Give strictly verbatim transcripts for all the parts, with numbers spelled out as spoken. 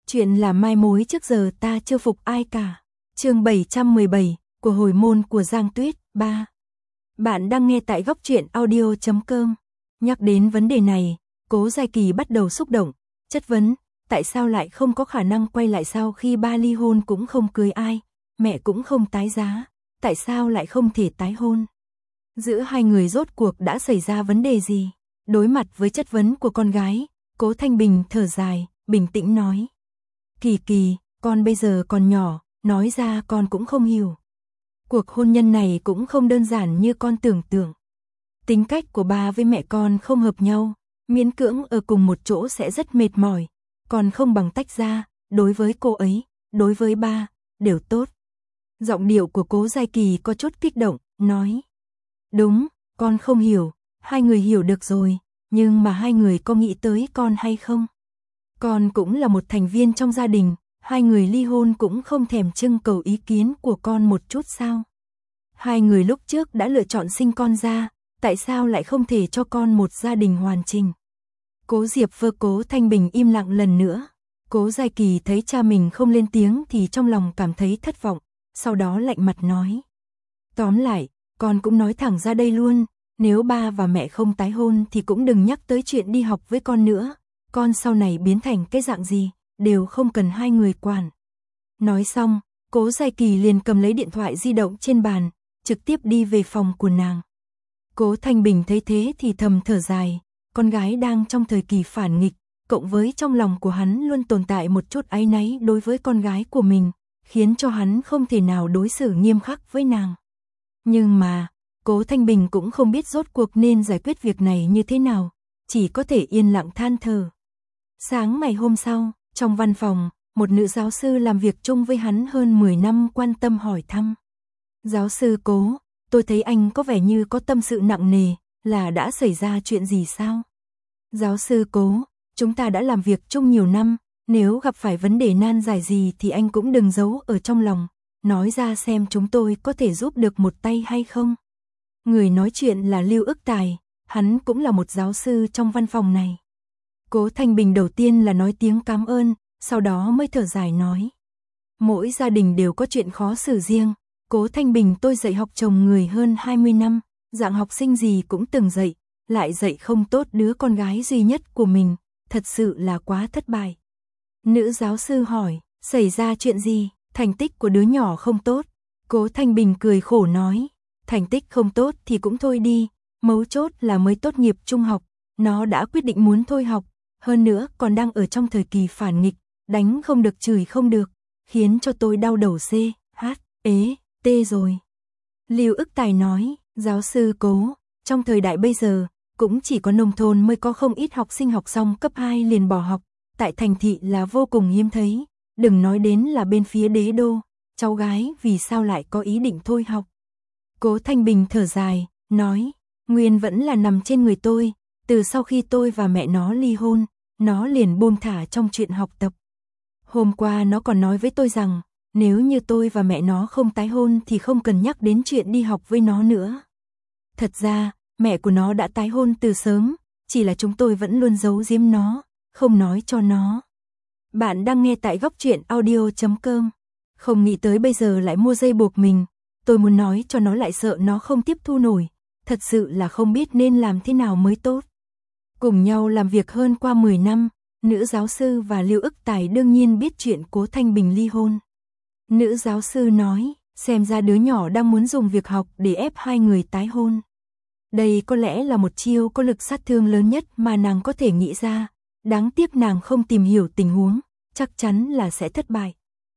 Chuyện là mai mối trước giờ ta chưa phục ai cả. Chương bảy trăm mười bảy, của hồi môn của Giang Tuyết, ba. Bạn đang nghe tại góc truyện audio chấm com. Nhắc đến vấn đề này, Cố Giai Kỳ bắt đầu xúc động, chất vấn, tại sao lại không có khả năng quay lại sau khi ba ly hôn cũng không cưới ai, mẹ cũng không tái giá, tại sao lại không thể tái hôn? Giữa hai người rốt cuộc đã xảy ra vấn đề gì? Đối mặt với chất vấn của con gái, Cố Thanh Bình thở dài, bình tĩnh nói. Kỳ Kỳ, con bây giờ còn nhỏ, nói ra con cũng không hiểu. Cuộc hôn nhân này cũng không đơn giản như con tưởng tượng. Tính cách của ba với mẹ con không hợp nhau, miễn cưỡng ở cùng một chỗ sẽ rất mệt mỏi, còn không bằng tách ra, đối với cô ấy, đối với ba, đều tốt. Giọng điệu của Cố Giai Kỳ có chút kích động, nói. Đúng, con không hiểu, hai người hiểu được rồi, nhưng mà hai người có nghĩ tới con hay không? Con cũng là một thành viên trong gia đình, hai người ly hôn cũng không thèm trưng cầu ý kiến của con một chút sao? Hai người lúc trước đã lựa chọn sinh con ra, tại sao lại không thể cho con một gia đình hoàn chỉnh? Cố Diệp vơ Cố Thanh Bình im lặng lần nữa. Cố Giai Kỳ thấy cha mình không lên tiếng thì trong lòng cảm thấy thất vọng, sau đó lạnh mặt nói. Tóm lại, con cũng nói thẳng ra đây luôn, nếu ba và mẹ không tái hôn thì cũng đừng nhắc tới chuyện đi học với con nữa. Con sau này biến thành cái dạng gì, đều không cần hai người quản. Nói xong, Cố Giai Kỳ liền cầm lấy điện thoại di động trên bàn, trực tiếp đi về phòng của nàng. Cố Thanh Bình thấy thế thì thầm thở dài, con gái đang trong thời kỳ phản nghịch, cộng với trong lòng của hắn luôn tồn tại một chút áy náy đối với con gái của mình, khiến cho hắn không thể nào đối xử nghiêm khắc với nàng. Nhưng mà, Cố Thanh Bình cũng không biết rốt cuộc nên giải quyết việc này như thế nào, chỉ có thể yên lặng than thở. Sáng ngày hôm sau, trong văn phòng, một nữ giáo sư làm việc chung với hắn hơn mười năm quan tâm hỏi thăm. Giáo sư Cố, tôi thấy anh có vẻ như có tâm sự nặng nề, là đã xảy ra chuyện gì sao? Giáo sư Cố, chúng ta đã làm việc chung nhiều năm, nếu gặp phải vấn đề nan giải gì thì anh cũng đừng giấu ở trong lòng, nói ra xem chúng tôi có thể giúp được một tay hay không. Người nói chuyện là Lưu Ức Tài, hắn cũng là một giáo sư trong văn phòng này. Cố Thanh Bình đầu tiên là nói tiếng cảm ơn, sau đó mới thở dài nói. Mỗi gia đình đều có chuyện khó xử riêng, Cố Thanh Bình tôi dạy học chồng người hơn hai mươi năm, dạng học sinh gì cũng từng dạy, lại dạy không tốt đứa con gái duy nhất của mình, thật sự là quá thất bại. Nữ giáo sư hỏi, xảy ra chuyện gì, thành tích của đứa nhỏ không tốt. Cố Thanh Bình cười khổ nói, thành tích không tốt thì cũng thôi đi, mấu chốt là mới tốt nghiệp trung học, nó đã quyết định muốn thôi học, hơn nữa còn đang ở trong thời kỳ phản nghịch, đánh không được chửi không được, khiến cho tôi đau đầu C, H, ế, T rồi. Lưu Ức Tài nói, giáo sư Cố, trong thời đại bây giờ, cũng chỉ có nông thôn mới có không ít học sinh học xong cấp hai liền bỏ học, tại thành thị là vô cùng hiếm thấy, đừng nói đến là bên phía đế đô, cháu gái vì sao lại có ý định thôi học. Cố Thanh Bình thở dài, nói, nguyên vẫn là nằm trên người tôi, từ sau khi tôi và mẹ nó ly hôn, nó liền buông thả trong chuyện học tập. Hôm qua nó còn nói với tôi rằng, nếu như tôi và mẹ nó không tái hôn thì không cần nhắc đến chuyện đi học với nó nữa. Thật ra, mẹ của nó đã tái hôn từ sớm, chỉ là chúng tôi vẫn luôn giấu giếm nó, không nói cho nó. Bạn đang nghe tại góc truyện audio chấm com. Không nghĩ tới bây giờ lại mua dây buộc mình, tôi muốn nói cho nó lại sợ nó không tiếp thu nổi, thật sự là không biết nên làm thế nào mới tốt. Cùng nhau làm việc hơn qua mười năm, nữ giáo sư và Lưu Ức Tài đương nhiên biết chuyện Cố Thanh Bình ly hôn. Nữ giáo sư nói, xem ra đứa nhỏ đang muốn dùng việc học để ép hai người tái hôn. Đây có lẽ là một chiêu có lực sát thương lớn nhất mà nàng có thể nghĩ ra, đáng tiếc nàng không tìm hiểu tình huống, chắc chắn là sẽ thất bại.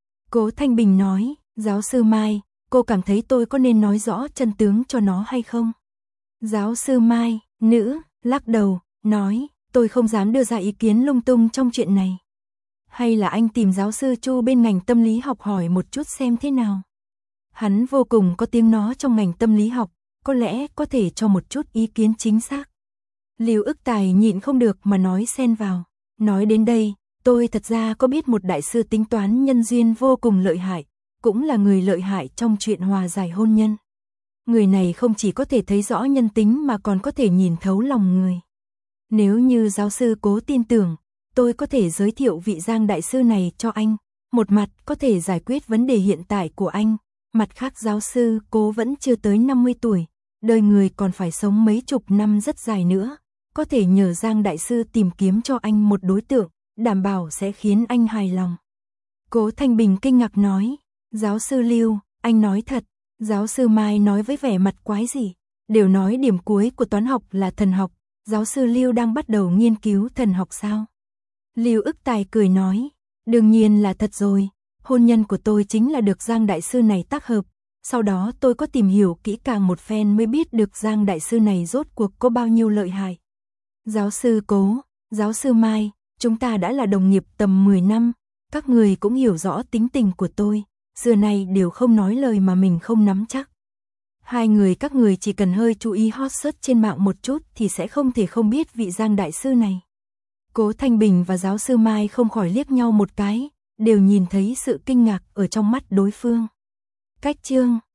Cố Thanh Bình nói, giáo sư Mai, cô cảm thấy tôi có nên nói rõ chân tướng cho nó hay không? Giáo sư Mai, nữ, lắc đầu, nói, tôi không dám đưa ra ý kiến lung tung trong chuyện này. Hay là anh tìm giáo sư Chu bên ngành tâm lý học hỏi một chút xem thế nào? Hắn vô cùng có tiếng nói trong ngành tâm lý học, có lẽ có thể cho một chút ý kiến chính xác. Lưu Ức Tài nhịn không được mà nói xen vào. Nói đến đây, tôi thật ra có biết một đại sư tính toán nhân duyên vô cùng lợi hại, cũng là người lợi hại trong chuyện hòa giải hôn nhân. Người này không chỉ có thể thấy rõ nhân tính mà còn có thể nhìn thấu lòng người. Nếu như giáo sư Cố tin tưởng, tôi có thể giới thiệu vị Giang đại sư này cho anh. Một mặt có thể giải quyết vấn đề hiện tại của anh, mặt khác giáo sư Cố vẫn chưa tới năm mươi tuổi, đời người còn phải sống mấy chục năm rất dài nữa. Có thể nhờ Giang đại sư tìm kiếm cho anh một đối tượng, đảm bảo sẽ khiến anh hài lòng. Cố Thanh Bình kinh ngạc nói, giáo sư Lưu, anh nói thật. Giáo sư Mai nói với vẻ mặt quái dị, đều nói điểm cuối của toán học là thần học, giáo sư Lưu đang bắt đầu nghiên cứu thần học sao? Lưu Ức Tài cười nói, đương nhiên là thật rồi, hôn nhân của tôi chính là được Giang đại sư này tác hợp, sau đó tôi có tìm hiểu kỹ càng một phen mới biết được Giang đại sư này rốt cuộc có bao nhiêu lợi hại. Giáo sư Cố, giáo sư Mai, chúng ta đã là đồng nghiệp tầm mười năm, các người cũng hiểu rõ tính tình của tôi, xưa nay đều không nói lời mà mình không nắm chắc. Hai người các người chỉ cần hơi chú ý hot search trên mạng một chút thì sẽ không thể không biết vị Giang đại sư này. Cố Thanh Bình và giáo sư Mai không khỏi liếc nhau một cái, đều nhìn thấy sự kinh ngạc ở trong mắt đối phương. Cách chương